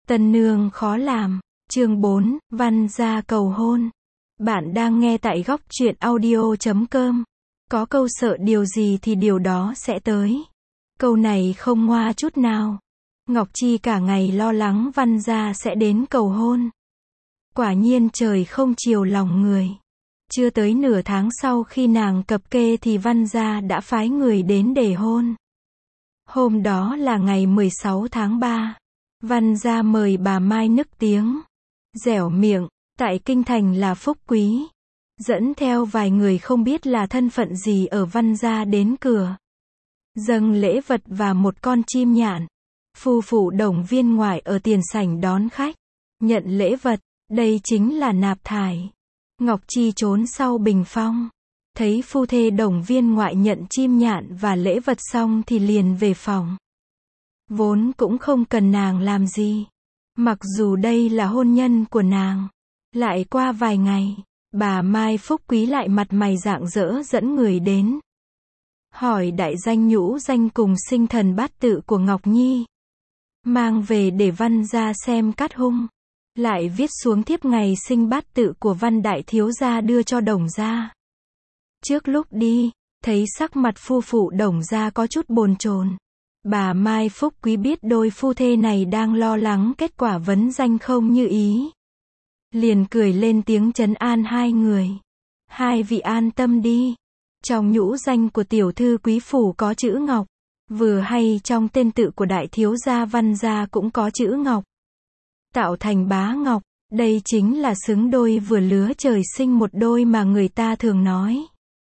Tân nương khó làm. Chương 4, Văn gia cầu hôn. Bạn đang nghe tại góc truyện audio.com. Có câu sợ điều gì thì điều đó sẽ tới. Câu này không ngoa chút nào. Ngọc Chi cả ngày lo lắng Văn gia sẽ đến cầu hôn. Quả nhiên trời không chiều lòng người. Chưa tới nửa tháng sau khi nàng cập kê thì Văn gia đã phái người đến để hôn. Hôm đó là ngày 16 tháng 3. Văn gia mời bà Mai nức tiếng, dẻo miệng, tại kinh thành là phúc quý. Dẫn theo vài người không biết là thân phận gì ở Văn gia đến cửa. Dâng lễ vật và một con chim nhạn. Phu phụ Đồng Viên Ngoại ở tiền sảnh đón khách. Nhận lễ vật, đây chính là nạp thải. Ngọc Chi trốn sau bình phong. Thấy phu thê Đồng Viên Ngoại nhận chim nhạn và lễ vật xong thì liền về phòng. Vốn cũng không cần nàng làm gì. Mặc dù đây là hôn nhân của nàng. Lại qua vài ngày, bà Mai Phúc Quý lại mặt mày rạng rỡ dẫn người đến. Hỏi đại danh nhũ danh cùng sinh thần bát tự của Ngọc Nhi. Mang về để Văn gia xem cát hung. Lại viết xuống thiếp ngày sinh bát tự của Văn đại thiếu gia đưa cho Đồng gia. Trước lúc đi, thấy sắc mặt phu phụ Đồng gia có chút bồn chồn. Bà Mai Phúc Quý biết đôi phu thê này đang lo lắng kết quả vấn danh không như ý. Liền cười lên tiếng trấn an hai người. Hai vị an tâm đi. Trong nhũ danh của tiểu thư quý phủ có chữ Ngọc. Vừa hay trong tên tự của đại thiếu gia Văn gia cũng có chữ Ngọc. Tạo thành bá Ngọc, đây chính là xứng đôi vừa lứa trời sinh một đôi mà người ta thường nói.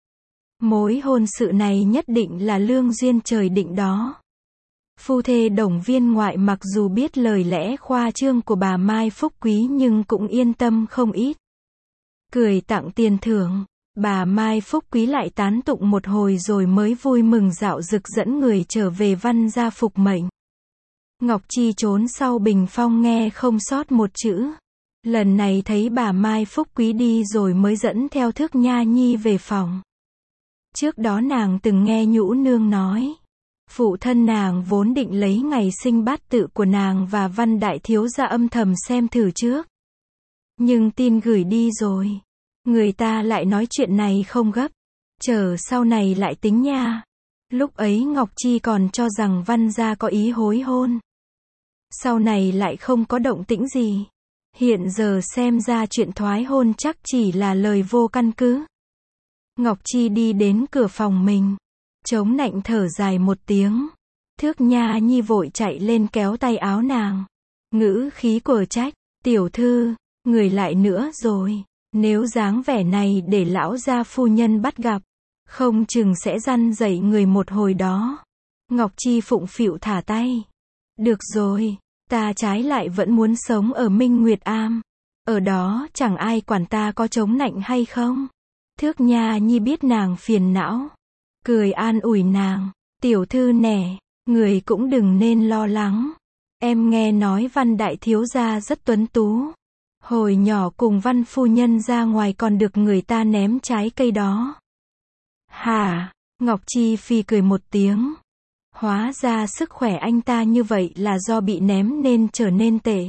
Mối hôn sự này nhất định là lương duyên trời định đó. Phu thê Đồng Viên Ngoại mặc dù biết lời lẽ khoa trương của bà Mai Phúc Quý nhưng cũng yên tâm không ít. Cười tặng tiền thưởng, bà Mai Phúc Quý lại tán tụng một hồi rồi mới vui mừng dạo dực dẫn người trở về Văn gia phục mệnh. Ngọc Chi trốn sau bình phong nghe không sót một chữ. Lần này thấy bà Mai Phúc Quý đi rồi mới dẫn theo Thước Nha Nhi về phòng. Trước đó nàng từng nghe nhũ nương nói. Phụ thân nàng vốn định lấy ngày sinh bát tự của nàng và Văn đại thiếu gia âm thầm xem thử trước. Nhưng tin gửi đi rồi. Người ta lại nói chuyện này không gấp. Chờ sau này lại tính nha. Lúc ấy Ngọc Chi còn cho rằng Văn gia có ý hối hôn. Sau này lại không có động tĩnh gì. Hiện giờ xem ra chuyện thoái hôn chắc chỉ là lời vô căn cứ. Ngọc Chi đi đến cửa phòng mình. Chống nạnh thở dài một tiếng. Thước Nha Nhi vội chạy lên kéo tay áo nàng. Ngữ khí của trách. Tiểu thư, người lại nữa rồi. Nếu dáng vẻ này để lão gia phu nhân bắt gặp. Không chừng sẽ răn dạy người một hồi đó. Ngọc Chi phụng phịu thả tay. Được rồi, ta trái lại vẫn muốn sống ở Minh Nguyệt Am. Ở đó chẳng ai quản ta có chống nạnh hay không. Thước Nha Nhi biết nàng phiền não. Cười an ủi nàng. Tiểu thư nè, người cũng đừng nên lo lắng. Em nghe nói Văn đại thiếu gia rất tuấn tú. Hồi nhỏ cùng Văn phu nhân ra ngoài còn được người ta ném trái cây đó. Hả? Ngọc Chi phi cười một tiếng. Hóa ra sức khỏe anh ta như vậy là do bị ném nên trở nên tệ.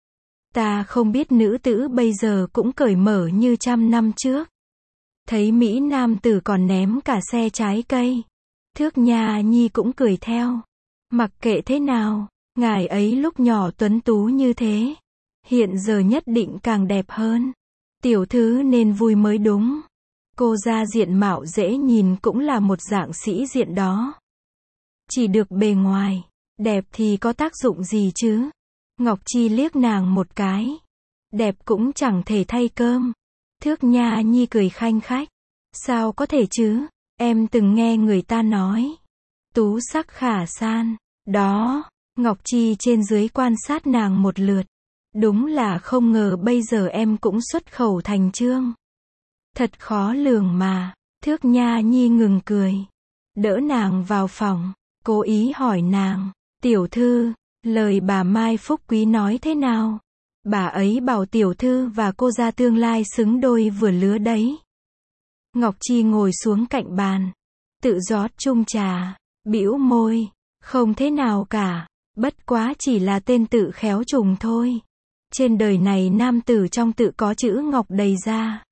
Ta không biết nữ tử bây giờ cũng cởi mở như trăm năm trước. Thấy Mỹ nam tử còn ném cả xe trái cây. Thước Nha Nhi cũng cười theo. Mặc kệ thế nào, ngài ấy lúc nhỏ tuấn tú như thế. Hiện giờ nhất định càng đẹp hơn. Tiểu thư nên vui mới đúng. Cô ra diện mạo dễ nhìn cũng là một dạng sĩ diện đó. Chỉ được bề ngoài, đẹp thì có tác dụng gì chứ? Ngọc Chi liếc nàng một cái. Đẹp cũng chẳng thể thay cơm. Thước Nha Nhi cười khanh khách. Sao có thể chứ? Em từng nghe người ta nói. Tú sắc khả san. Đó, Ngọc Chi trên dưới quan sát nàng một lượt. Đúng là không ngờ bây giờ em cũng xuất khẩu thành chương. Thật khó lường mà. Thước Nha Nhi ngừng cười. Đỡ nàng vào phòng. Cố ý hỏi nàng. Tiểu thư, lời bà Mai Phúc Quý nói thế nào? Bà ấy bảo tiểu thư và cô gia tương lai xứng đôi vừa lứa đấy. Ngọc Chi ngồi xuống cạnh bàn. Tự rót chung trà. Bĩu môi. Không thế nào cả. Bất quá chỉ là tên tự khéo trùng thôi. Trên đời này nam tử trong tự có chữ Ngọc đầy ra.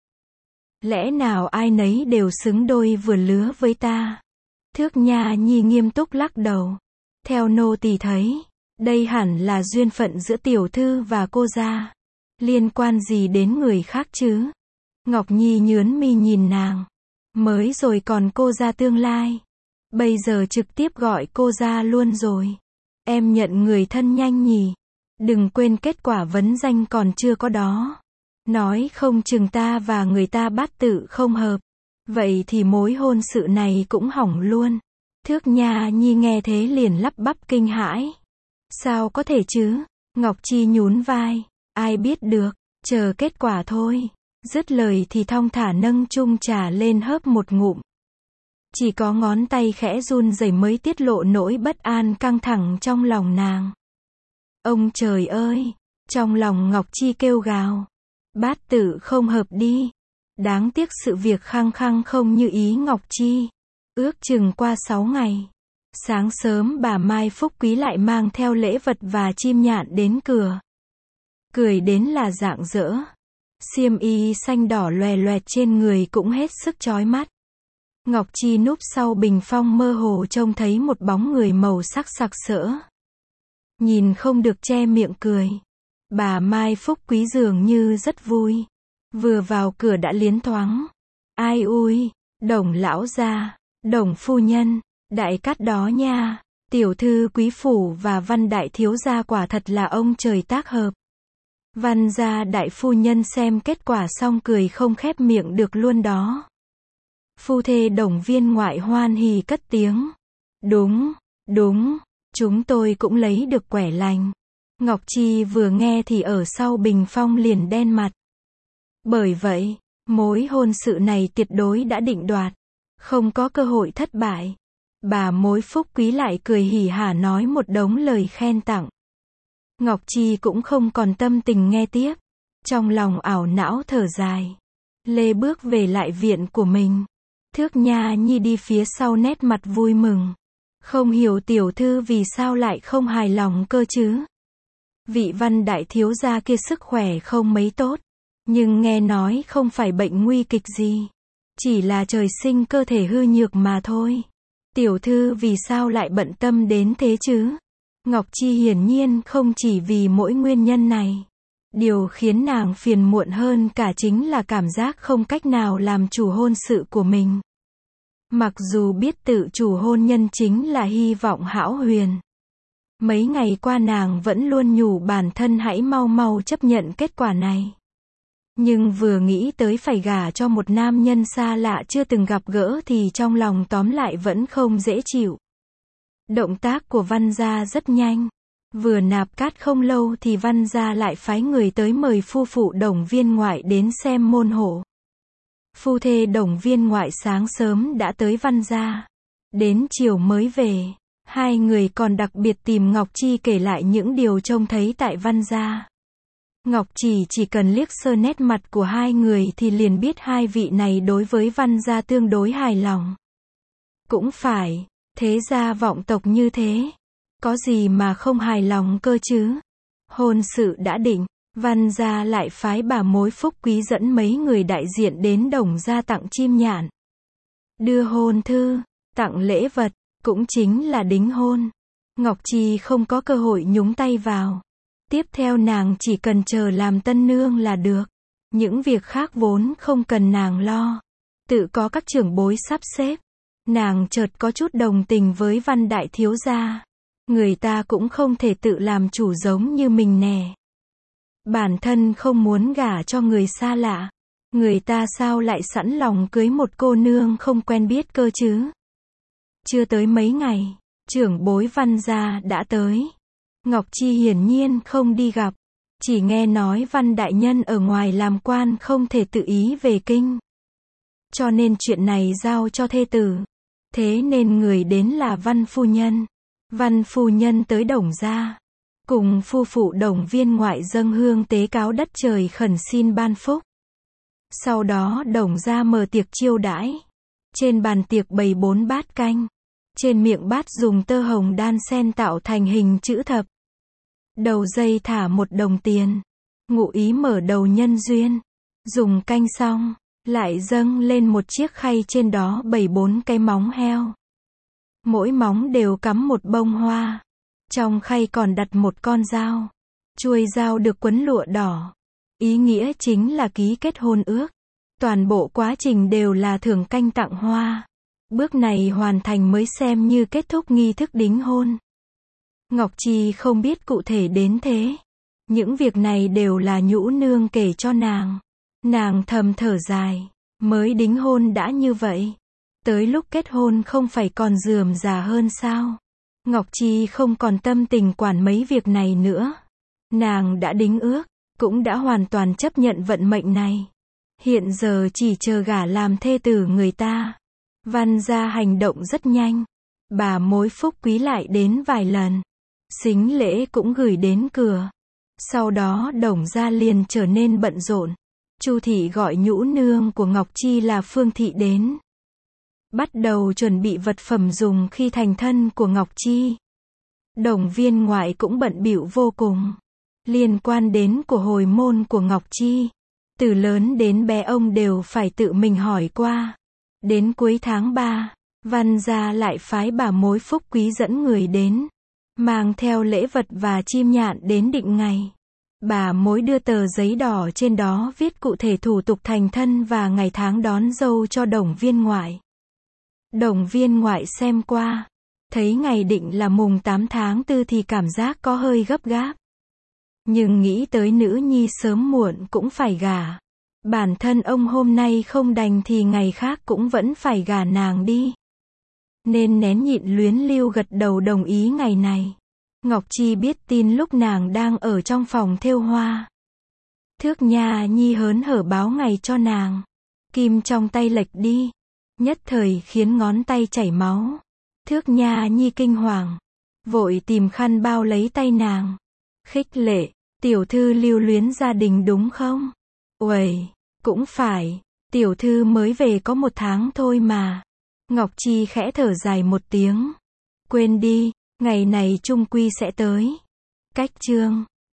Lẽ nào ai nấy đều xứng đôi vừa lứa với ta? Thước Nha Nhi nghiêm túc lắc đầu. Theo nô tỳ thấy, đây hẳn là duyên phận giữa tiểu thư và cô gia. Liên quan gì đến người khác chứ? Ngọc Nhi nhướng mi nhìn nàng. Mới rồi còn cô gia tương lai. Bây giờ trực tiếp gọi cô gia luôn rồi. Em nhận người thân nhanh nhỉ. Đừng quên kết quả vấn danh còn chưa có đó. Nói không chừng ta và người ta bát tự không hợp. Vậy thì mối hôn sự này cũng hỏng luôn. Thước Nha Nhi nghe thế liền lắp bắp kinh hãi. Sao có thể chứ? Ngọc Chi nhún vai. Ai biết được, chờ kết quả thôi. Dứt lời thì thong thả nâng chung trà lên hớp một ngụm. Chỉ có ngón tay khẽ run rẩy mới tiết lộ nỗi bất an căng thẳng trong lòng nàng. Ông trời ơi! Trong lòng Ngọc Chi kêu gào. Bát tự không hợp đi. Đáng tiếc sự việc khăng khăng không như ý Ngọc Chi. Ước chừng qua 6 ngày. Sáng sớm bà Mai Phúc Quý lại mang theo lễ vật và chim nhạn đến cửa. Cười đến là rạng rỡ. Xiêm y xanh đỏ loè loẹt trên người cũng hết sức chói mắt. Ngọc Chi núp sau bình phong mơ hồ trông thấy một bóng người màu sắc sặc sỡ. Nhìn không được che miệng cười. Bà Mai Phúc Quý dường như rất vui. Vừa vào cửa đã liến thoáng. Ai ui, Đồng lão gia, Đồng phu nhân, đại cát đó nha. Tiểu thư quý phủ và Văn đại thiếu gia quả thật là ông trời tác hợp. Văn gia đại phu nhân xem kết quả xong cười không khép miệng được luôn đó. Phu thê Đồng viên ngoại hoan hỉ cất tiếng. Đúng, đúng, chúng tôi cũng lấy được quẻ lành. Ngọc Chi vừa nghe thì ở sau bình phong liền đen mặt. Bởi vậy, mối hôn sự này tuyệt đối đã định đoạt. Không có cơ hội thất bại. Bà mối Phúc Quý lại cười hỉ hả nói một đống lời khen tặng. Ngọc Chi cũng không còn tâm tình nghe tiếp. Trong lòng ảo não thở dài. Lê bước về lại viện của mình. Thước Nha Nhi đi phía sau nét mặt vui mừng. Không hiểu tiểu thư vì sao lại không hài lòng cơ chứ. Vị Văn đại thiếu gia kia sức khỏe không mấy tốt. Nhưng nghe nói không phải bệnh nguy kịch gì. Chỉ là trời sinh cơ thể hư nhược mà thôi. Tiểu thư vì sao lại bận tâm đến thế chứ? Ngọc Chi hiển nhiên không chỉ vì mỗi nguyên nhân này. Điều khiến nàng phiền muộn hơn cả chính là cảm giác không cách nào làm chủ hôn sự của mình. Mặc dù biết tự chủ hôn nhân chính là hy vọng hão huyền. Mấy ngày qua nàng vẫn luôn nhủ bản thân hãy mau mau chấp nhận kết quả này. Nhưng vừa nghĩ tới phải gả cho một nam nhân xa lạ chưa từng gặp gỡ thì trong lòng tóm lại vẫn không dễ chịu. Động tác của Văn gia rất nhanh. Vừa nạp cát không lâu thì Văn gia lại phái người tới mời phu phụ Đồng viên ngoại đến xem môn hộ. Phu thê Đồng viên ngoại sáng sớm đã tới Văn gia. Đến chiều mới về. Hai người còn đặc biệt tìm Ngọc Chi kể lại những điều trông thấy tại Văn gia. Ngọc chỉ cần liếc sơ nét mặt của hai người thì liền biết hai vị này đối với Văn gia tương đối hài lòng. Cũng phải, thế gia vọng tộc như thế. Có gì mà không hài lòng cơ chứ? Hôn sự đã định, Văn gia lại phái bà mối Phúc Quý dẫn mấy người đại diện đến Đồng gia tặng chim nhạn. Đưa hôn thư, tặng lễ vật, cũng chính là đính hôn. Ngọc Chi không có cơ hội nhúng tay vào. Tiếp theo nàng chỉ cần chờ làm tân nương là được. Những việc khác vốn không cần nàng lo. Tự có các trưởng bối sắp xếp. Nàng chợt có chút đồng tình với Văn đại thiếu gia. Người ta cũng không thể tự làm chủ giống như mình nè. Bản thân không muốn gả cho người xa lạ. Người ta sao lại sẵn lòng cưới một cô nương không quen biết cơ chứ? Chưa tới mấy ngày, trưởng bối Văn gia đã tới. Ngọc Chi hiển nhiên không đi gặp. Chỉ nghe nói Văn đại nhân ở ngoài làm quan không thể tự ý về kinh. Cho nên chuyện này giao cho thê tử. Thế nên người đến là Văn phu nhân. Văn phu nhân tới Đồng gia. Cùng phu phụ Đồng viên ngoại dâng hương tế cáo đất trời khẩn xin ban phúc. Sau đó Đồng gia mở tiệc chiêu đãi. Trên bàn tiệc bày 4 bát canh. Trên miệng bát dùng tơ hồng đan xen tạo thành hình chữ thập. Đầu dây thả 1 đồng tiền. Ngụ ý mở đầu nhân duyên. Dùng canh xong, lại dâng lên một chiếc khay, trên đó bày 4 cái móng heo. Mỗi móng đều cắm 1 bông hoa. Trong khay còn đặt 1 con dao. Chuôi dao được quấn lụa đỏ. Ý nghĩa chính là ký kết hôn ước. Toàn bộ quá trình đều là thưởng canh tặng hoa. Bước này hoàn thành mới xem như kết thúc nghi thức đính hôn. Ngọc Chi không biết cụ thể đến thế. Những việc này đều là Nhũ Nương kể cho nàng. Nàng thầm thở dài. Mới đính hôn đã như vậy. Tới lúc kết hôn không phải còn rườm rà hơn sao? Ngọc Chi không còn tâm tình quản mấy việc này nữa. Nàng đã đính ước, cũng đã hoàn toàn chấp nhận vận mệnh này. Hiện giờ chỉ chờ gả làm thê tử người ta. Văn gia hành động rất nhanh. Bà mối Phúc Quý lại đến vài lần. Sính lễ cũng gửi đến cửa. Sau đó Đồng gia liền trở nên bận rộn. Chu thị gọi Nhũ Nương của Ngọc Chi là Phương thị đến. Bắt đầu chuẩn bị vật phẩm dùng khi thành thân của Ngọc Chi. Đồng viên ngoại cũng bận bịu vô cùng. Liên quan đến của hồi môn của Ngọc Chi. Từ lớn đến bé ông đều phải tự mình hỏi qua. Đến cuối tháng 3, Văn gia lại phái bà mối Phúc Quý dẫn người đến. Mang theo lễ vật và chim nhạn đến định ngày. Bà mối đưa tờ giấy đỏ, trên đó viết cụ thể thủ tục thành thân và ngày tháng đón dâu cho Đồng viên ngoại. Đồng viên ngoại xem qua. Thấy ngày định là mùng 8 tháng 4 thì cảm giác có hơi gấp gáp. Nhưng nghĩ tới nữ nhi sớm muộn cũng phải gả. Bản thân ông hôm nay không đành thì ngày khác cũng vẫn phải gả nàng đi. Nên nén nhịn luyến lưu gật đầu đồng ý ngày này. Ngọc Chi biết tin lúc nàng đang ở trong phòng thêu hoa. Thước Nha Nhi hớn hở báo ngày cho nàng. Kim trong tay lệch đi. Nhất thời khiến ngón tay chảy máu. Thước Nha Nhi kinh hoàng. Vội tìm khăn bao lấy tay nàng. Khích lệ, tiểu thư lưu luyến gia đình đúng không? Uầy, cũng phải, tiểu thư mới về có 1 tháng thôi mà. Ngọc Chi khẽ thở dài một tiếng. Quên đi, ngày này chung quy sẽ tới. Cách chương